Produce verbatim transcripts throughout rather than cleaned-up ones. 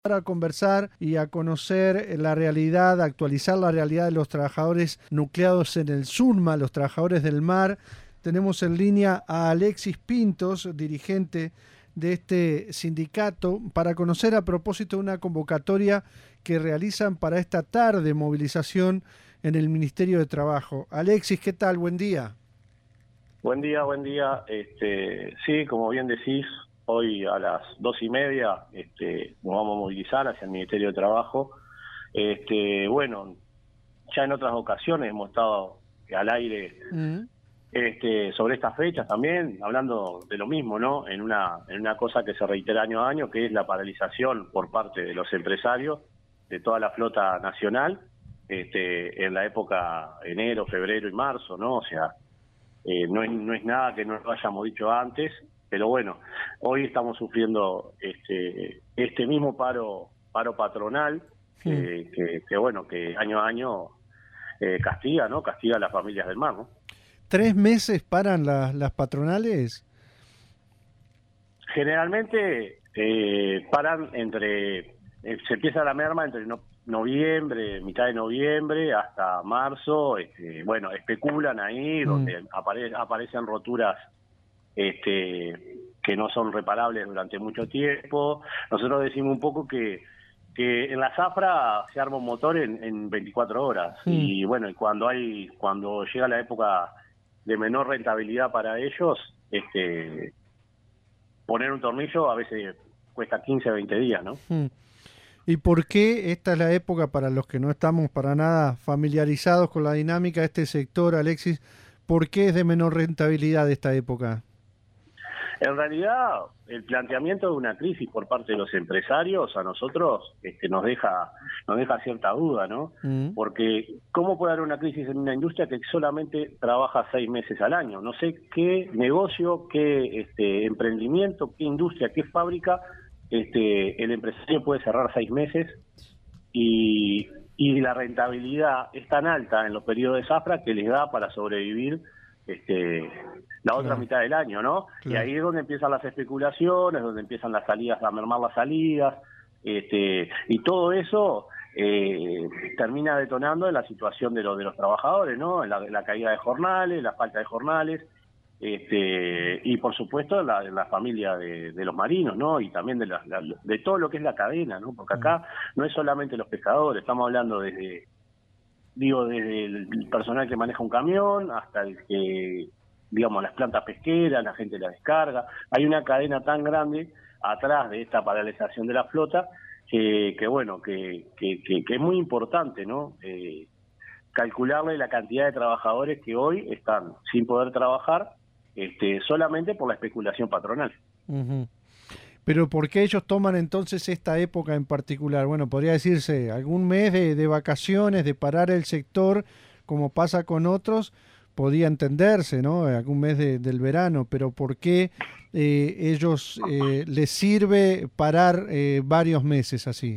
Para conversar y a conocer la realidad, actualizar la realidad de los trabajadores nucleados en el SUNMA, los trabajadores del mar. Tenemos en línea a Alexis Pintos, dirigente de este sindicato, para conocer a propósito de una convocatoria que realizan para esta tarde movilización en el Ministerio de Trabajo. Alexis, ¿qué tal? Buen día. Buen día, buen día. Este, sí, como bien decís, hoy a las dos y media este, nos vamos a movilizar hacia el Ministerio de Trabajo. Este, bueno, ya en otras ocasiones hemos estado al aire mm. este, sobre estas fechas también, hablando de lo mismo, ¿no? En una, en una cosa que se reitera año a año, que es la paralización por parte de los empresarios de toda la flota nacional, este, en la época enero, febrero y marzo, ¿no? O sea, Eh, no, es, no es nada que no lo hayamos dicho antes, pero bueno, hoy estamos sufriendo este este mismo paro paro patronal que, sí. que, que bueno, que año a año eh, castiga, ¿no? Castiga a las familias del mar, ¿no? ¿Tres meses paran la, las patronales? Generalmente eh, paran entre, eh, se empieza la merma entre no, noviembre, mitad de noviembre hasta marzo. Este, bueno, especulan ahí, mm. donde apare, aparecen roturas este, que no son reparables durante mucho tiempo. Nosotros decimos un poco que, que en la zafra se arma un motor en, en veinticuatro horas, mm. y bueno, y cuando hay, cuando llega la época de menor rentabilidad para ellos, este poner un tornillo a veces cuesta quince, veinte días, ¿no? Mm. ¿Y por qué esta es la época, para los que no estamos para nada familiarizados con la dinámica de este sector, Alexis, por qué es de menor rentabilidad esta época? En realidad, el planteamiento de una crisis por parte de los empresarios a nosotros este, nos deja nos deja cierta duda, ¿no? Mm. Porque ¿cómo puede haber una crisis en una industria que solamente trabaja seis meses al año? No sé qué negocio, qué este, emprendimiento, qué industria, qué fábrica este, el empresario puede cerrar seis meses y, y la rentabilidad es tan alta en los periodos de zafra que les da para sobrevivir este la otra claro. mitad del año, ¿no? Claro. Y ahí es donde empiezan las especulaciones, donde empiezan las salidas, a mermar las salidas, este y todo eso eh, termina detonando en la situación de los de los trabajadores, ¿no? En la, la caída de jornales, la falta de jornales, este y por supuesto la, la familia de, de los marinos, ¿no? Y también de la, la, de todo lo que es la cadena, ¿no? Porque acá no es solamente los pescadores, estamos hablando desde digo, desde el personal que maneja un camión hasta el que, digamos, las plantas pesqueras, la gente la descarga. Hay una cadena tan grande atrás de esta paralización de la flota que, que bueno, que, que, que, que es muy importante, ¿no? Eh, calcularle la cantidad de trabajadores que hoy están sin poder trabajar este, solamente por la especulación patronal. Uh-huh. Pero ¿por qué ellos toman entonces esta época en particular? Bueno, podría decirse algún mes de, de vacaciones, de parar el sector, como pasa con otros, podía entenderse, ¿no? Algún mes de, del verano, pero ¿por qué eh, ellos eh, les sirve parar eh, varios meses así?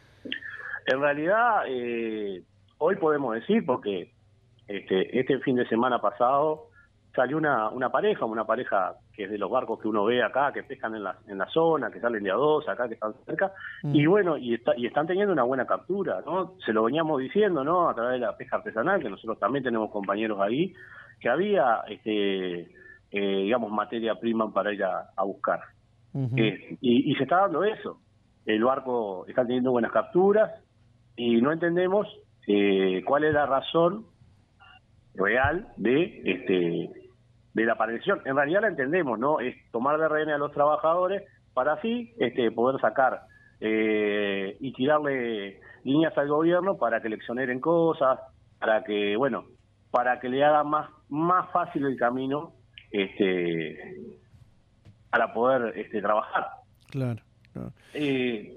En realidad, eh, hoy podemos decir, porque este, este fin de semana pasado salió una, una pareja, una pareja que es de los barcos que uno ve acá, que pescan en la, en la zona, que salen de a dos, acá que están cerca, mm. y bueno, y, está, y están teniendo una buena captura, ¿no? Se lo veníamos diciendo, ¿no? A través de la pesca artesanal, que nosotros también tenemos compañeros ahí, que había, este, eh, digamos, materia prima para ir a, a buscar. Uh-huh. eh, y, y se está dando eso. El barco está teniendo buenas capturas y no entendemos eh, cuál es la razón real de este de la paralización. En realidad la entendemos, ¿no? Es tomar de rehén a los trabajadores para así este poder sacar eh, y tirarle líneas al gobierno para que le exoneren cosas, para que, bueno, para que le haga más más fácil el camino este para poder este trabajar. Claro, claro. Eh,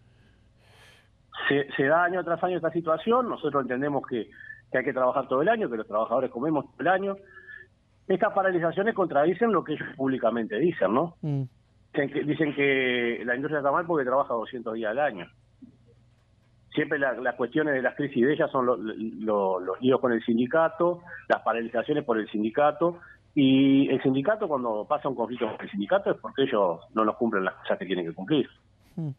se, se da año tras año esta situación, nosotros entendemos que, que hay que trabajar todo el año, que los trabajadores comemos todo el año. Estas paralizaciones contradicen lo que ellos públicamente dicen, ¿no? Mm. Dicen, que, dicen que la industria está mal porque trabaja doscientos días al año. Siempre la, las cuestiones de las crisis de ellas son lo, lo, los líos con el sindicato, las paralizaciones por el sindicato, y el sindicato, cuando pasa un conflicto con el sindicato, es porque ellos no nos cumplen las cosas que tienen que cumplir. Mm.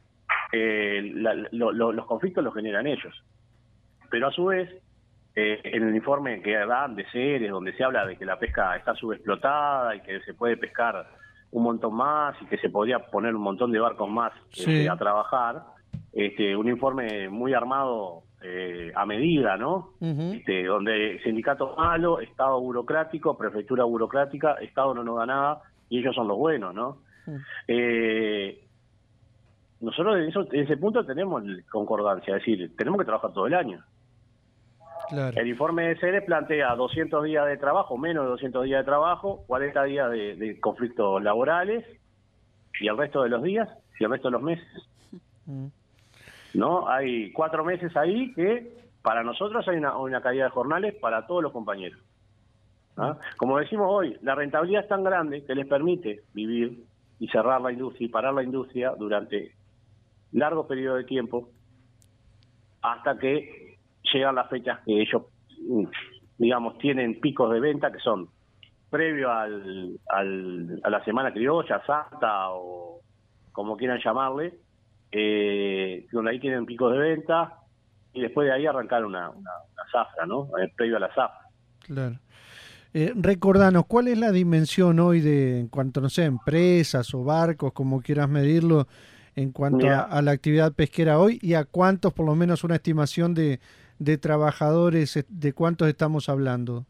eh, la, lo, lo, los conflictos los generan ellos. Pero a su vez, eh, en el informe que dan de Ceres, donde se habla de que la pesca está subexplotada y que se puede pescar un montón más y que se podría poner un montón de barcos más sí. este, a trabajar, este, un informe muy armado eh, a medida, ¿no? Uh-huh. Este, donde sindicato malo, Estado burocrático, prefectura burocrática, Estado no nos da nada y ellos son los buenos, ¿no? Uh-huh. Eh, nosotros en, eso, en ese punto tenemos concordancia, es decir, tenemos que trabajar todo el año. Claro. El informe de Ceres plantea doscientos días de trabajo, menos de doscientos días de trabajo, cuarenta días de, de conflictos laborales y el resto de los días y el resto de los meses. Mm. ¿No? Hay cuatro meses ahí que para nosotros hay una, una caída de jornales para todos los compañeros. ¿Ah? Como decimos hoy, la rentabilidad es tan grande que les permite vivir y cerrar la industria y parar la industria durante largos periodos de tiempo hasta que llegan las fechas que ellos, digamos, tienen picos de venta que son previo al, al, a la Semana Criolla, Santa o como quieran llamarle, eh, donde ahí tienen picos de venta y después de ahí arrancar una, una, una zafra, ¿no? Eh, previo a la zafra. Claro. Eh, recordanos, ¿cuál es la dimensión hoy de, en cuanto, no sé, empresas o barcos, como quieras medirlo, en cuanto a, a la actividad pesquera hoy y a cuántos, por lo menos una estimación de, de trabajadores, de cuántos estamos hablando?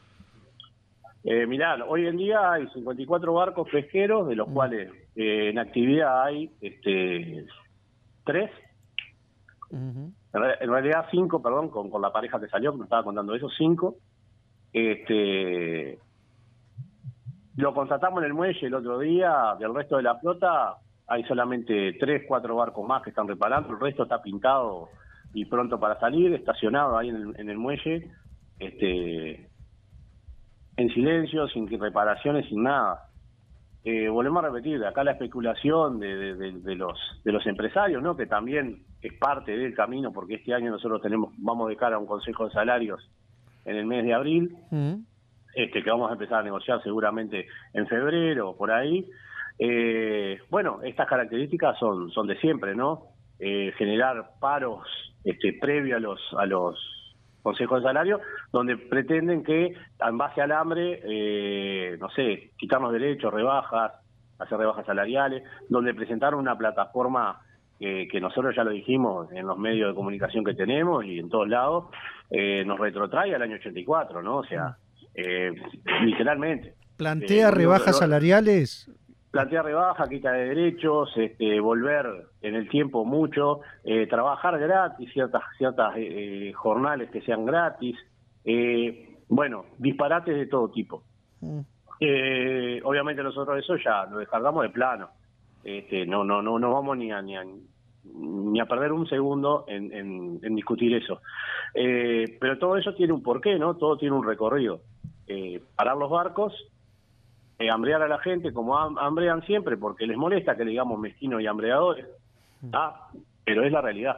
Eh, mirá, hoy en día hay cincuenta y cuatro barcos pesqueros, de los mm. cuales eh, en actividad hay este tres, uh-huh. en, re, en realidad cinco, perdón, con, con la pareja que salió, que me estaba contando eso, cinco. Este, lo constatamos en el muelle el otro día, del resto de la flota hay solamente tres, cuatro barcos más que están reparando, el resto está pintado y pronto para salir, estacionado ahí en el, en el muelle, este, en silencio, sin reparaciones, sin nada. Eh, volvemos a repetir, acá la especulación de, de, de, de los de los empresarios, ¿no? Que también es parte del camino, porque este año nosotros tenemos vamos de cara a un consejo de salarios en el mes de abril, uh-huh. este que vamos a empezar a negociar seguramente en febrero o por ahí. Eh, bueno, estas características son son de siempre, ¿no? Eh, generar paros este, previo a los a los consejos de salario, donde pretenden que en base al hambre, eh, no sé, quitarnos derechos, rebajas, hacer rebajas salariales, donde presentaron una plataforma eh, que nosotros ya lo dijimos en los medios de comunicación que tenemos y en todos lados, eh, nos retrotrae al año ochenta y cuatro, ¿no? O sea, eh, literalmente. ¿Plantea eh, rebajas lo, lo, salariales? Plantea rebaja, quita de derechos, este, volver en el tiempo mucho, eh, trabajar gratis, ciertas ciertas eh, jornales que sean gratis, eh, bueno, disparates de todo tipo. Mm. Eh, obviamente nosotros eso ya lo descargamos de plano, este, no no no no vamos ni a ni a, ni a perder un segundo en, en, en discutir eso. Eh, pero todo eso tiene un porqué, ¿no? Todo tiene un recorrido. Eh, parar los barcos, Eh, hambrear a la gente como ham, hambrean siempre porque les molesta que le digamos mezquinos y hambreadores, ah, pero es la realidad,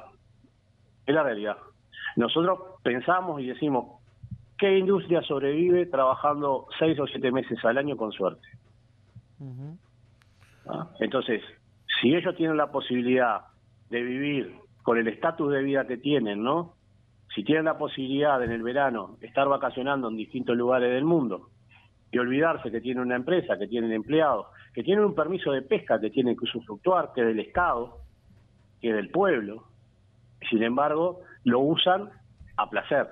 es la realidad. Nosotros pensamos y decimos, ¿qué industria sobrevive trabajando seis o siete meses al año con suerte? Uh-huh. ¿Ah? Entonces, si ellos tienen la posibilidad de vivir con el estatus de vida que tienen, ¿no? Si tienen la posibilidad en el verano estar vacacionando en distintos lugares del mundo, y olvidarse que tienen una empresa, que tienen empleados, que tienen un permiso de pesca que tienen que usufructuar, que es del Estado, que es del pueblo, sin embargo, lo usan a placer.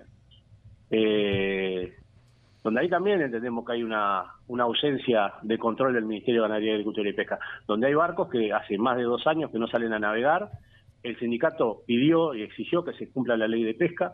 Eh, donde ahí también entendemos que hay una, una ausencia de control del Ministerio de Ganadería, Agricultura y Pesca, donde hay barcos que hace más de dos años que no salen a navegar, el sindicato pidió y exigió que se cumpla la ley de pesca,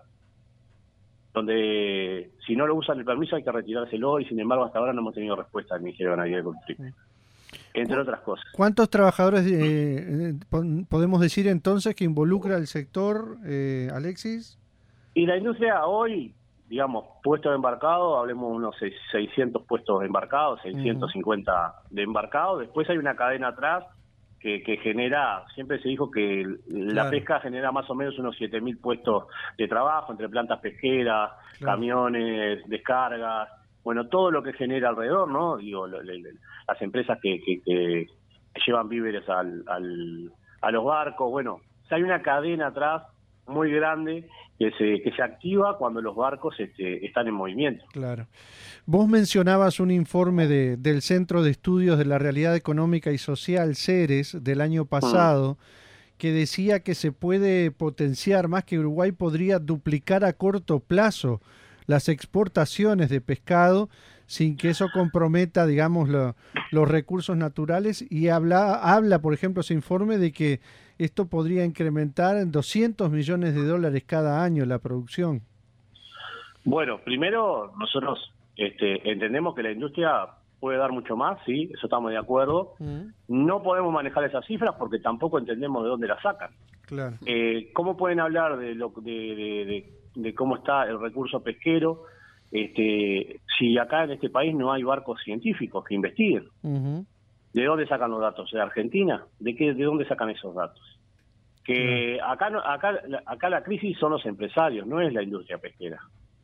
donde si no lo usan el permiso hay que retirárselo y sin embargo hasta ahora no hemos tenido respuesta del Ministerio de Ganadería y Agricultura, entre otras cosas. ¿Cuántos trabajadores eh, podemos decir entonces que involucra el sector, eh, Alexis? Y la industria hoy, digamos, puestos de embarcado, hablemos de unos seiscientos puestos de embarcado, seiscientos cincuenta uh-huh. de embarcado, después hay una cadena atrás Que, que genera, siempre se dijo que la claro. pesca genera más o menos unos siete mil puestos de trabajo entre plantas pesqueras, claro. camiones, descargas, bueno, todo lo que genera alrededor, ¿no? Digo, lo, le, le, las empresas que, que, que llevan víveres al, al, a los barcos, bueno, o sea, hay una cadena atrás muy grande que se que se activa cuando los barcos este, están en movimiento. Claro. Vos mencionabas un informe de, del Centro de Estudios de la Realidad Económica y Social, CERES, del año pasado, mm. que decía que se puede potenciar más, que Uruguay podría duplicar a corto plazo las exportaciones de pescado sin que eso comprometa, digamos, lo, los recursos naturales, y habla, habla, por ejemplo, ese informe de que esto podría incrementar en doscientos millones de dólares cada año la producción. Bueno, primero nosotros este, entendemos que la industria puede dar mucho más, sí, eso estamos de acuerdo. Mm. No podemos manejar esas cifras porque tampoco entendemos de dónde las sacan. Claro. Eh, ¿Cómo pueden hablar de, lo, de, de, de, de cómo está el recurso pesquero este, si acá en este país no hay barcos científicos que investiguen? Uh-huh. ¿De dónde sacan los datos? ¿De Argentina? ¿De qué? ¿De dónde sacan esos datos? Que uh-huh. acá, acá, acá la crisis son los empresarios, no es la industria pesquera.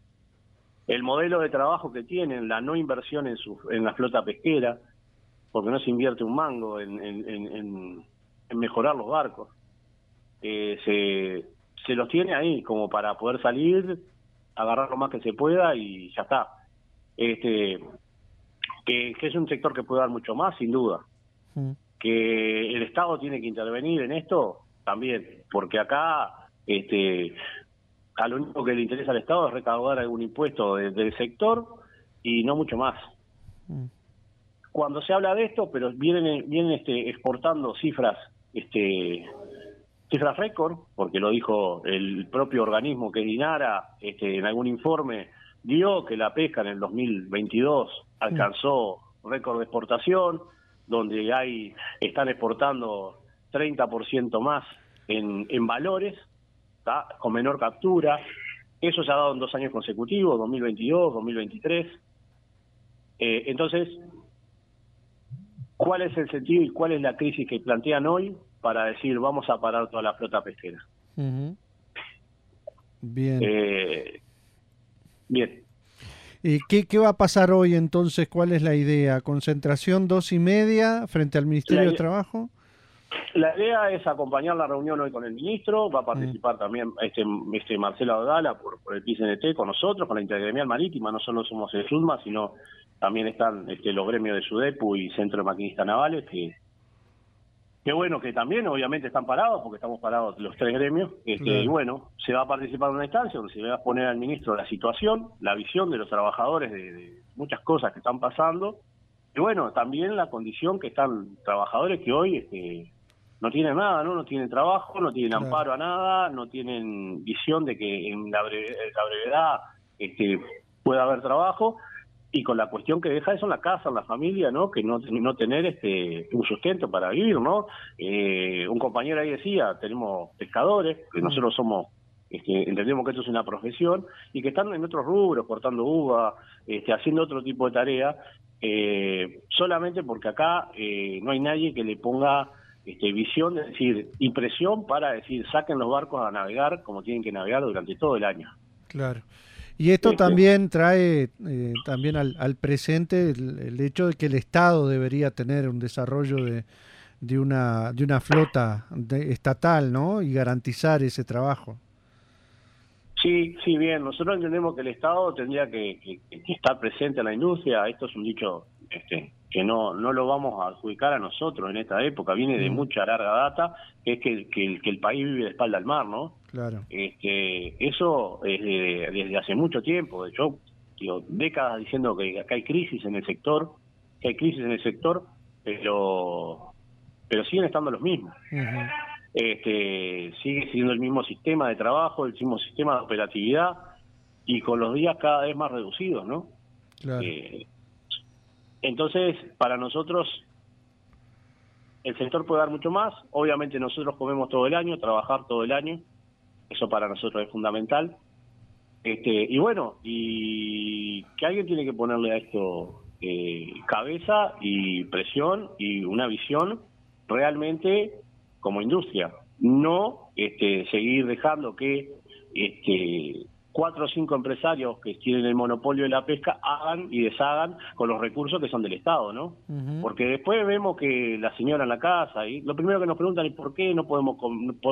El modelo de trabajo que tienen, la no inversión en su en la flota pesquera, porque no se invierte un mango en, en, en, en mejorar los barcos, eh, se, se los tiene ahí como para poder salir, agarrar lo más que se pueda y ya está. Este, que, que es un sector que puede dar mucho más, sin duda. Mm. Que el Estado tiene que intervenir en esto, también, porque acá... este a lo único que le interesa al Estado es recaudar algún impuesto de, del sector y no mucho más. Mm. Cuando se habla de esto, pero vienen vienen este, exportando cifras este cifras récord, porque lo dijo el propio organismo que es INARA, este, en algún informe dio que la pesca en el dos mil veintidós alcanzó mm. récord de exportación, donde hay están exportando treinta por ciento más en, en valores, ¿tá? Con menor captura. Eso se ha dado en dos años consecutivos, dos mil veintidós, dos mil veintitrés. Eh, entonces, ¿cuál es el sentido y cuál es la crisis que plantean hoy para decir vamos a parar toda la flota pesquera? Uh-huh. Bien. Eh, bien. ¿Y qué, qué va a pasar hoy entonces? ¿Cuál es la idea? ¿Concentración dos y media frente al Ministerio la, de Trabajo? La idea es acompañar la reunión hoy con el ministro, va a participar mm. también este, este Marcelo Abdala por, por el P I C N T con nosotros, con la Intergremial Marítima, no solo somos el SUDMA, sino también están este, los gremios de SUDEPU y Centro de Maquinistas Navales, que, que bueno, que también obviamente están parados, porque estamos parados los tres gremios, este, claro. Y bueno, se va a participar en una instancia donde se va a poner al ministro la situación, la visión de los trabajadores de, de muchas cosas que están pasando, y bueno, también la condición que están trabajadores que hoy... Este, no tienen nada, ¿no? No tienen trabajo, no tienen claro. amparo a nada, no tienen visión de que en la, breve, en la brevedad este, pueda haber trabajo, y con la cuestión que deja eso en la casa, en la familia, ¿no? Que no, no tener este un sustento para vivir, ¿no? Eh, un compañero ahí decía, tenemos pescadores, que mm. nosotros somos, este, entendemos que esto es una profesión, y que están en otros rubros, cortando uva, este, haciendo otro tipo de tarea, eh, solamente porque acá eh, no hay nadie que le ponga... Este, visión, es decir, impresión para decir, saquen los barcos a navegar como tienen que navegar durante todo el año. Claro. Y esto este, también trae eh, también al, al presente el, el hecho de que el Estado debería tener un desarrollo de, de una de una flota de, estatal, ¿no? Y garantizar ese trabajo. Sí, sí, bien. Nosotros entendemos que el Estado tendría que, que, que estar presente en la industria. Esto es un dicho este, que no no lo vamos a adjudicar a nosotros en esta época. Viene de mm. mucha larga data, que es que, que, que el país vive de espalda al mar, ¿no? Claro. Este, eso es de, desde hace mucho tiempo. De hecho, digo, décadas diciendo que acá hay crisis en el sector, que hay crisis en el sector, pero pero siguen estando los mismos. Uh-huh. Este, sigue siendo el mismo sistema de trabajo, el mismo sistema de operatividad, y con los días cada vez más reducidos, ¿no? Claro. Eh, entonces, para nosotros, el sector puede dar mucho más. Obviamente nosotros comemos todo el año, trabajar todo el año, eso para nosotros es fundamental. Este, y bueno, y que alguien tiene que ponerle a esto eh, cabeza y presión y una visión realmente como industria, no este, seguir dejando que este, cuatro o cinco empresarios que tienen el monopolio de la pesca hagan y deshagan con los recursos que son del Estado, ¿no? Uh-huh. Porque después vemos que la señora en la casa, y lo primero que nos preguntan es por qué no podemos com- por,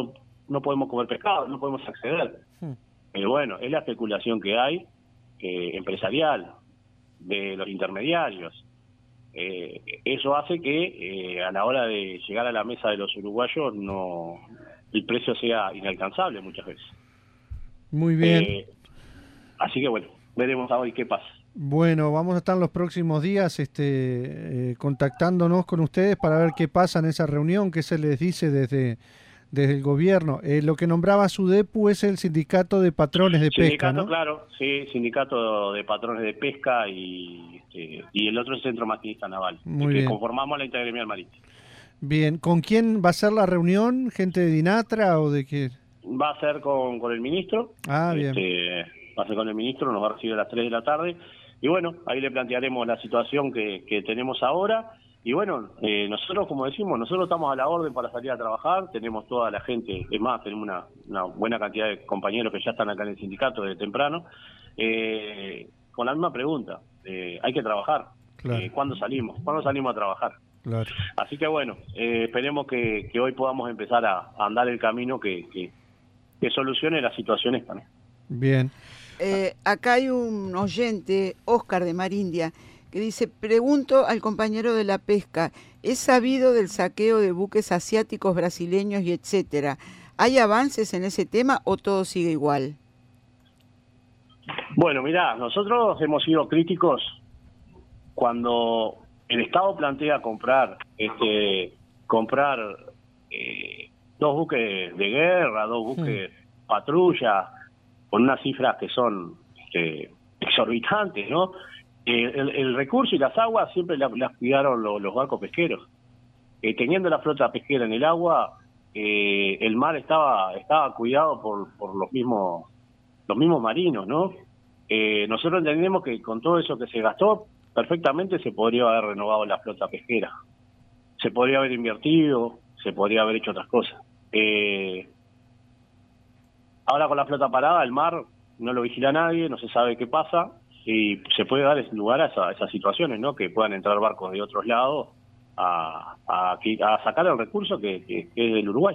no podemos comer pescado, no podemos acceder. Hmm. Pero bueno, es la especulación que hay, eh, empresarial, de los intermediarios. Eh, eso hace que eh, a la hora de llegar a la mesa de los uruguayos no el precio sea inalcanzable muchas veces. Muy bien. Eh, así que bueno, veremos a hoy qué pasa. Bueno, vamos a estar en los próximos días este, eh, contactándonos con ustedes para ver qué pasa en esa reunión, qué se les dice desde, desde el gobierno. Eh, lo que nombraba SUDEPU es el Sindicato de Patrones de sindicato, Pesca, ¿no? Claro, sí, Sindicato de Patrones de Pesca y, este, y el otro es Centro Maquinista Naval, Muy que bien. conformamos la Intergremial Marítima. Bien, ¿con quién va a ser la reunión? ¿Gente de DINATRA o de qué? Va a ser con, con el ministro. Ah, bien. Este, va a ser con el ministro, nos va a recibir a las tres de la tarde. Y bueno, ahí le plantearemos la situación que, que tenemos ahora. Y bueno, eh, nosotros, como decimos, nosotros estamos a la orden para salir a trabajar. Tenemos toda la gente, es más, tenemos una, una buena cantidad de compañeros que ya están acá en el sindicato desde temprano. Eh, con la misma pregunta, eh, hay que trabajar. Claro. Eh, ¿Cuándo salimos? ¿Cuándo salimos a trabajar? Claro. Así que bueno, eh, esperemos que, que hoy podamos empezar a, a andar el camino que, que, que solucione la situación esta, ¿no? Bien. Eh, acá hay un oyente, Oscar de Marindia, que dice, pregunto al compañero de la pesca, ¿es sabido del saqueo de buques asiáticos, brasileños y etcétera? ¿Hay avances en ese tema o todo sigue igual? Bueno, mirá, nosotros hemos sido críticos cuando el Estado plantea comprar este comprar eh, dos buques de guerra, dos buques sí. patrulla, con unas cifras que son este, exorbitantes, ¿no? Eh, el, el recurso y las aguas siempre las, las cuidaron los, los barcos pesqueros. Eh, teniendo la flota pesquera en el agua, eh, el mar estaba estaba cuidado por, por los mismos los mismos marinos, ¿no? Eh, nosotros entendemos que con todo eso que se gastó, perfectamente se podría haber renovado la flota pesquera. Se podría haber invertido, se podría haber hecho otras cosas. Eh, ahora con la flota parada, el mar no lo vigila nadie, no se sabe qué pasa, y se puede dar lugar a, esa, a esas situaciones, ¿no? Que puedan entrar barcos de otros lados a, a, a sacar el recurso que, que, que es del Uruguay.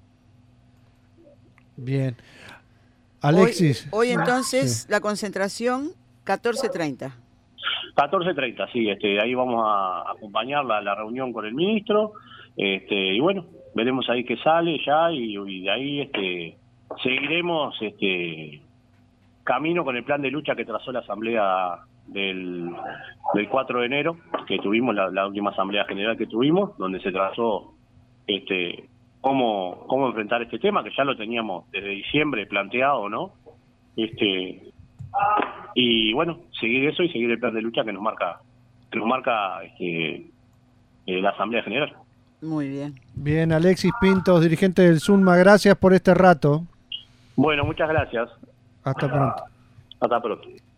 Bien. Alexis. Hoy, hoy entonces sí. La concentración catorce treinta. catorce treinta, sí, este, ahí vamos a acompañar la, la reunión con el ministro, este, y bueno, veremos ahí qué sale ya, y, y de ahí este, seguiremos este, camino con el plan de lucha que trazó la asamblea del, del cuatro de enero, que tuvimos, la, la última asamblea general que tuvimos, donde se trazó este cómo, cómo enfrentar este tema, que ya lo teníamos desde diciembre planteado, ¿no? Este... Y bueno, seguir eso y seguir el plan de lucha que nos marca que nos marca este, eh, la Asamblea General. Muy bien. Bien, Alexis Pintos, dirigente del SUNMA, gracias por este rato. Bueno, muchas gracias. Hasta pronto. Hasta pronto.